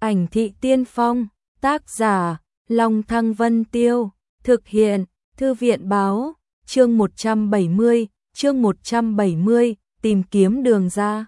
Ảnh thị tiên phong, tác giả, Long Thăng Vân Tiêu, thực hiện, Thư viện báo, chương 170, tìm kiếm đường ra.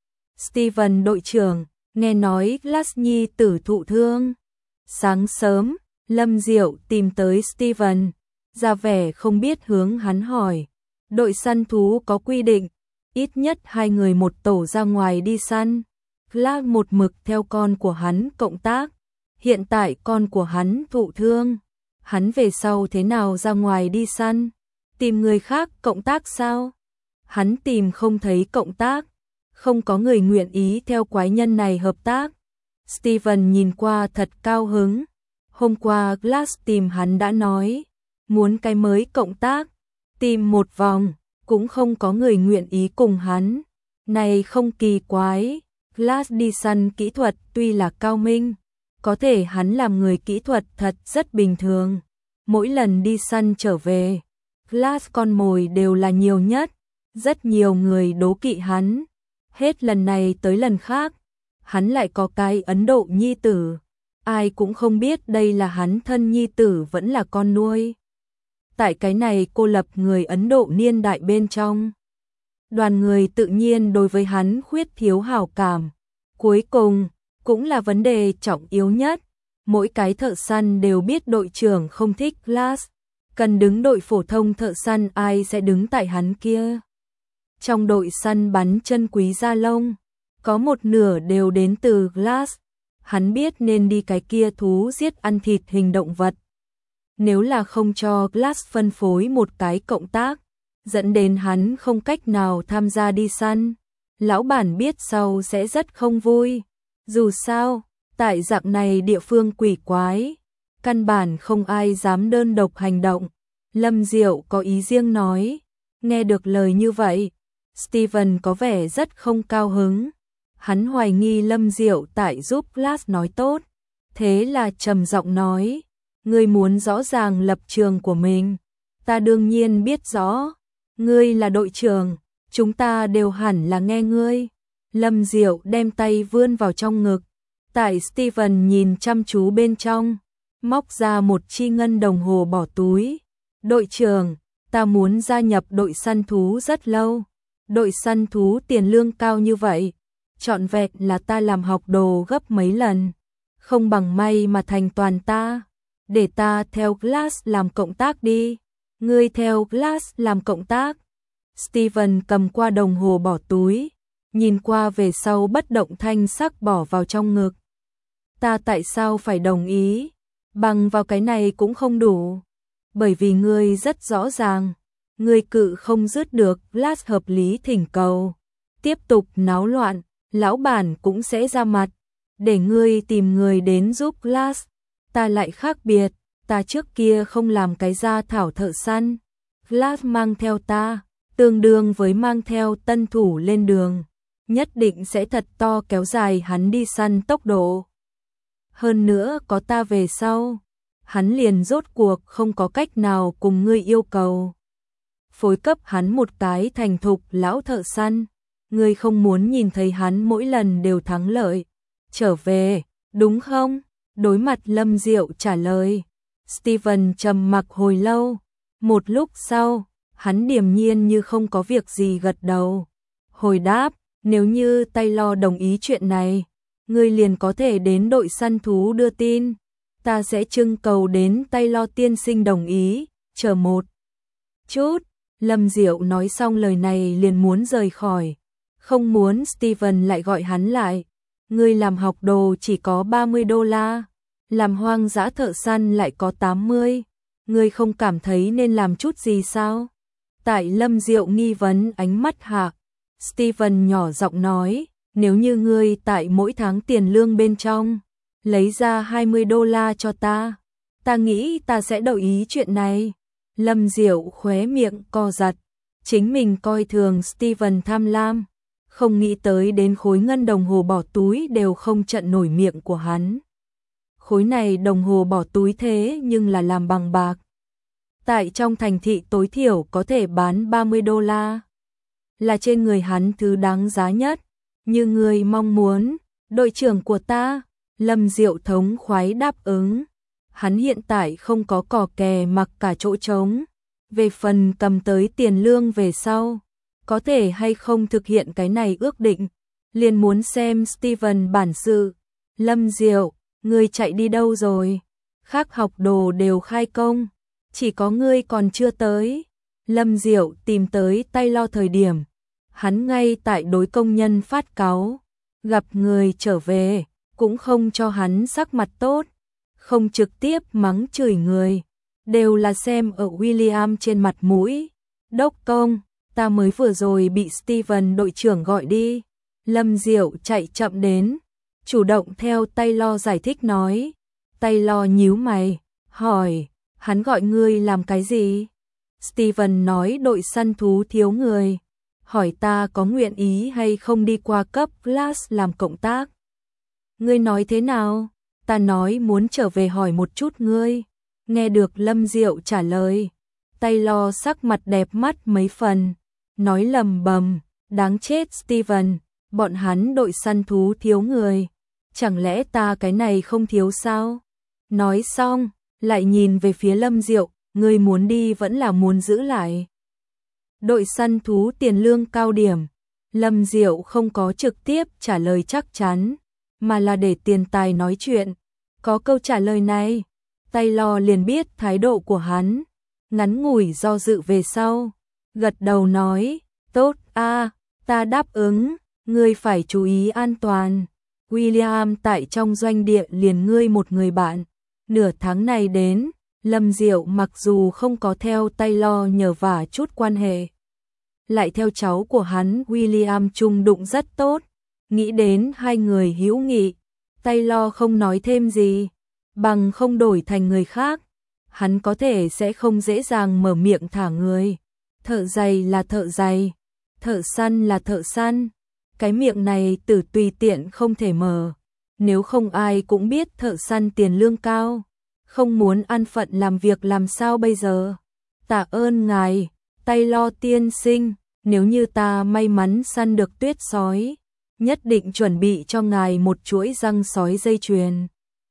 Steven đội trưởng, nghe nói Glass nhi tử thụ thương. Sáng sớm, Lâm Diệu tìm tới Steven, ra vẻ không biết hướng hắn hỏi. Đội săn thú có quy định, ít nhất 2 người một tổ ra ngoài đi săn. Glass một mực theo con của hắn cộng tác. Hiện tại con của hắn thụ thương. Hắn về sau thế nào ra ngoài đi săn? Tìm người khác cộng tác sao? Hắn tìm không thấy cộng tác. Không có người nguyện ý theo quái nhân này hợp tác. Steven nhìn qua thật cao hứng. Hôm qua Glass tìm hắn đã nói, muốn cái mới cộng tác. Tìm một vòng, cũng không có người nguyện ý cùng hắn. Này không kỳ quái. Glass đi săn kỹ thuật tuy là cao minh, có thể hắn làm người kỹ thuật thật rất bình thường. Mỗi lần đi săn trở về, Glass con mồi đều là nhiều nhất, rất nhiều người đố kỵ hắn. Hết lần này tới lần khác, hắn lại có cái Ấn Độ nhi tử, ai cũng không biết đây là hắn thân nhi tử vẫn là con nuôi. Tại cái này cô lập người Ấn Độ niên đại bên trong, đoàn người tự nhiên đối với hắn khuyết thiếu hảo cảm. Cuối cùng, cũng là vấn đề trọng yếu nhất, mỗi cái thợ săn đều biết đội trưởng không thích Glass, cần đứng đội phổ thông thợ săn ai sẽ đứng tại hắn kia. Trong đội săn bắn chân quý da lông, có một nửa đều đến từ Glass, hắn biết nên đi cái kia thú giết ăn thịt hình động vật. Nếu là không cho Glass phân phối một cái cộng tác, dẫn đến hắn không cách nào tham gia đi săn, lão bản biết sau sẽ rất không vui. Dù sao, tại dạng này địa phương quỷ quái, căn bản không ai dám đơn độc hành động. Lâm Diệu có ý riêng nói. Nghe được lời như vậy, Steven có vẻ rất không cao hứng. Hắn hoài nghi Lâm Diệu tại giúp Glass nói tốt. Thế là trầm giọng nói, ngươi muốn rõ ràng lập trường của mình. Ta đương nhiên biết rõ, ngươi là đội trưởng, chúng ta đều hẳn là nghe ngươi. Lâm Diệu đem tay vươn vào trong ngực. Tại Steven nhìn chăm chú bên trong, móc ra một chi ngân đồng hồ bỏ túi. Đội trưởng, ta muốn gia nhập đội săn thú rất lâu. Đội săn thú tiền lương cao như vậy, trọn vẹn là ta làm học đồ gấp mấy lần. Không bằng may mà thành toàn ta. Để ta theo Glass làm cộng tác đi. Ngươi theo Glass làm cộng tác. Steven cầm qua đồng hồ bỏ túi, nhìn qua về sau bất động thanh sắc bỏ vào trong ngực. Ta tại sao phải đồng ý? Bằng vào cái này cũng không đủ. Bởi vì ngươi rất rõ ràng, ngươi cự không dứt được Glass hợp lý thỉnh cầu. Tiếp tục náo loạn, lão bản cũng sẽ ra mặt, để ngươi tìm người đến giúp Glass. Ta lại khác biệt, ta trước kia không làm cái gia thảo thợ săn. Glass mang theo ta, tương đương với mang theo tân thủ lên đường, nhất định sẽ thật to kéo dài hắn đi săn tốc độ. Hơn nữa có ta về sau, hắn liền rốt cuộc không có cách nào cùng ngươi yêu cầu. Phối cấp hắn một cái thành thục lão thợ săn, ngươi không muốn nhìn thấy hắn mỗi lần đều thắng lợi. Trở về, đúng không? Đối mặt Lâm Diệu trả lời. Steven trầm mặc hồi lâu, một lúc sau, hắn điềm nhiên như không có việc gì gật đầu. Hồi đáp, nếu như Taylor đồng ý chuyện này, ngươi liền có thể đến đội săn thú đưa tin. Ta sẽ trưng cầu đến Taylor tiên sinh đồng ý, chờ một chút. Lâm Diệu nói xong lời này liền muốn rời khỏi. Không muốn Steven lại gọi hắn lại. Ngươi làm học đồ chỉ có $30, làm hoang dã thợ săn lại có 80. Ngươi không cảm thấy nên làm chút gì sao? Tại Lâm Diệu nghi vấn ánh mắt hạ, Steven nhỏ giọng nói, nếu như ngươi tại mỗi tháng tiền lương bên trong, lấy ra $20 cho ta, ta nghĩ ta sẽ đồng ý chuyện này. Lâm Diệu khóe miệng co giật, chính mình coi thường Steven tham lam, không nghĩ tới đến khối ngân đồng hồ bỏ túi đều không trận nổi miệng của hắn. Khối này đồng hồ bỏ túi thế nhưng là làm bằng bạc. Tại trong thành thị tối thiểu có thể bán $30, là trên người hắn thứ đáng giá nhất. Như người mong muốn, đội trưởng của ta, Lâm Diệu thống khoái đáp ứng. Hắn hiện tại không có cò kè mặc cả chỗ trống. Về phần cầm tới tiền lương về sau, có thể hay không thực hiện cái này ước định, liền muốn xem Steven bản sự. Lâm Diệu, ngươi chạy đi đâu rồi? Khác học đồ đều khai công, chỉ có ngươi còn chưa tới. Lâm Diệu tìm tới Taylor thời điểm, hắn ngay tại đối công nhân phát cáu, gặp người trở về, cũng không cho hắn sắc mặt tốt, không trực tiếp mắng chửi người, đều là xem ở William trên mặt mũi. Đốc công, ta mới vừa rồi bị Steven đội trưởng gọi đi. Lâm Diệu chạy chậm đến, chủ động theo Taylor giải thích nói. Taylor nhíu mày, hỏi, hắn gọi ngươi làm cái gì? Steven nói đội săn thú thiếu người, hỏi ta có nguyện ý hay không đi qua cấp class làm cộng tác. Ngươi nói thế nào? Ta nói muốn trở về hỏi một chút ngươi. Nghe được Lâm Diệu trả lời, Taylor sắc mặt đẹp mắt mấy phần, nói lầm bầm, đáng chết Steven, bọn hắn đội săn thú thiếu người, chẳng lẽ ta cái này không thiếu sao? Nói xong, lại nhìn về phía Lâm Diệu, ngươi muốn đi vẫn là muốn giữ lại? Đội săn thú tiền lương cao điểm. Lâm Diệu không có trực tiếp trả lời chắc chắn, mà là để tiền tài nói chuyện. Có câu trả lời này, Taylor liền biết thái độ của hắn, ngắn ngủi do dự về sau, gật đầu nói, tốt a, ta đáp ứng, ngươi phải chú ý an toàn. William tại trong doanh địa liền ngươi một người bạn. Nửa tháng này đến, Lâm Diệu mặc dù không có theo Taylor nhờ vả chút quan hệ, lại theo cháu của hắn William chung đụng rất tốt, nghĩ đến hai người hữu nghị, Taylor không nói thêm gì, bằng không đổi thành người khác, hắn có thể sẽ không dễ dàng mở miệng thả người. Thợ giày là thợ giày, thợ săn là thợ săn, cái miệng này tử tùy tiện không thể mở, nếu không ai cũng biết thợ săn tiền lương cao, không muốn ăn phận làm việc làm sao bây giờ. Tạ ơn ngài, Taylor tiên sinh, nếu như ta may mắn săn được tuyết sói, nhất định chuẩn bị cho ngài một chuỗi răng sói dây chuyền.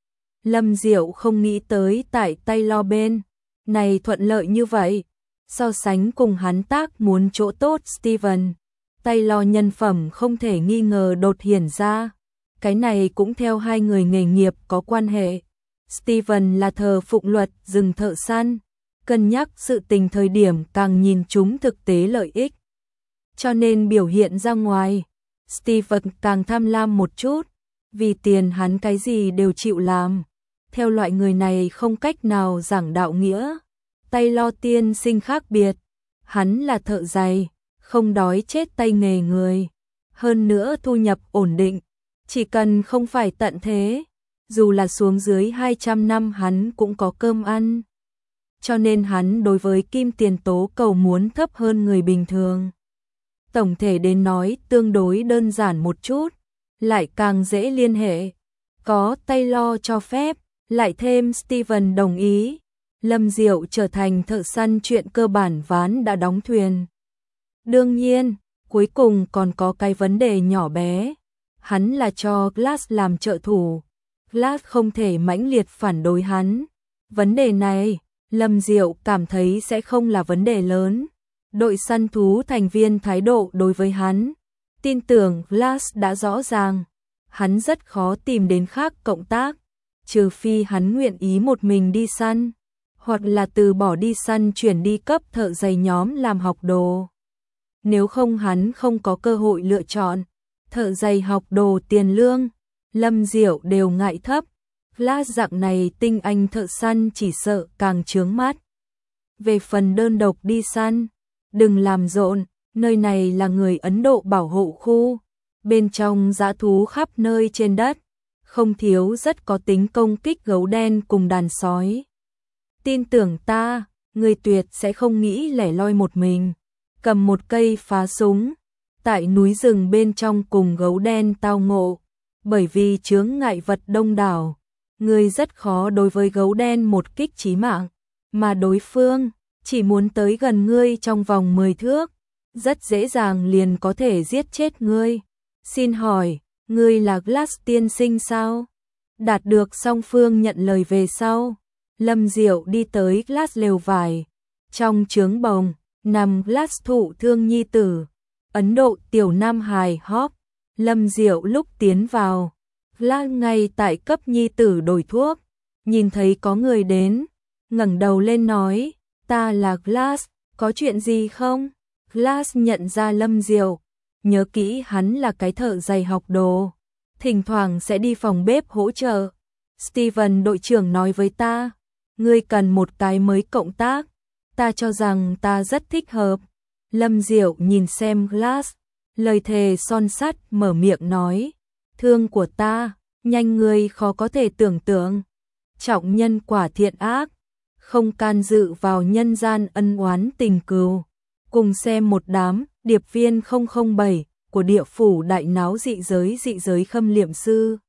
Lâm Diệu không nghĩ tới tại Taylor bên này thuận lợi như vậy, so sánh cùng hắn tác muốn chỗ tốt Steven, Taylor nhân phẩm không thể nghi ngờ đột hiện ra, cái này cũng theo hai người nghề nghiệp có quan hệ. Steven là thờ phụng luật rừng thợ săn, cân nhắc sự tình thời điểm càng nhìn chúng thực tế lợi ích, cho nên biểu hiện ra ngoài, Steven càng tham lam một chút, vì tiền hắn cái gì đều chịu làm. Theo loại người này không cách nào giảng đạo nghĩa. Taylor tiên sinh khác biệt, hắn là thợ giày, không đói chết tay nghề người, hơn nữa thu nhập ổn định, chỉ cần không phải tận thế, dù là xuống dưới 200 năm hắn cũng có cơm ăn. Cho nên hắn đối với kim tiền tố cầu muốn thấp hơn người bình thường. Tổng thể đến nói tương đối đơn giản một chút, lại càng dễ liên hệ. Có Taylor cho phép, lại thêm Steven đồng ý, Lâm Diệu trở thành thợ săn chuyện cơ bản ván đã đóng thuyền. Đương nhiên, cuối cùng còn có cái vấn đề nhỏ bé, hắn là cho Glass làm trợ thủ, Glass không thể mãnh liệt phản đối hắn. Vấn đề này, Lâm Diệu cảm thấy sẽ không là vấn đề lớn. Đội săn thú thành viên thái độ đối với hắn, tin tưởng Glass đã rõ ràng, hắn rất khó tìm đến khác cộng tác, trừ phi hắn nguyện ý một mình đi săn, hoặc là từ bỏ đi săn chuyển đi cấp thợ giày nhóm làm học đồ. Nếu không hắn không có cơ hội lựa chọn, thợ giày học đồ tiền lương, Lâm Diệu đều ngại thấp, Glass dạng này tinh anh thợ săn chỉ sợ càng chướng mắt. Về phần đơn độc đi săn, đừng làm rộn, nơi này là người Ấn Độ bảo hộ khu, bên trong dã thú khắp nơi trên đất, không thiếu rất có tính công kích gấu đen cùng đàn sói. Tin tưởng ta, người tuyệt sẽ không nghĩ lẻ loi một mình, cầm một cây phá súng, tại núi rừng bên trong cùng gấu đen tao ngộ, bởi vì chướng ngại vật đông đảo, người rất khó đối với gấu đen một kích chí mạng, mà đối phương chỉ muốn tới gần ngươi trong vòng 10 thước, rất dễ dàng liền có thể giết chết ngươi. Xin hỏi, ngươi là Glass tiên sinh sao? Đạt được song phương nhận lời về sau, Lâm Diệu đi tới Glass lều vải. Trong trướng bồng, nằm Glass thụ thương nhi tử. Ấn Độ tiểu nam hài Hop. Lâm Diệu lúc tiến vào, Glass ngay tại cấp nhi tử đổi thuốc. Nhìn thấy có người đến, ngẩng đầu lên nói, ta là Glass, có chuyện gì không? Glass nhận ra Lâm Diệu, nhớ kỹ hắn là cái thợ giày học đồ, thỉnh thoảng sẽ đi phòng bếp hỗ trợ. Steven đội trưởng nói với ta, ngươi cần một cái mới cộng tác, ta cho rằng ta rất thích hợp. Lâm Diệu nhìn xem Glass, lời thề son sắt mở miệng nói, thương của ta, nhanh ngươi khó có thể tưởng tượng. Trọng nhân quả thiện ác, không can dự vào nhân gian ân oán tình cừu. Cùng xem một đám điệp viên 007 của địa phủ đại náo dị giới khâm liệm sư.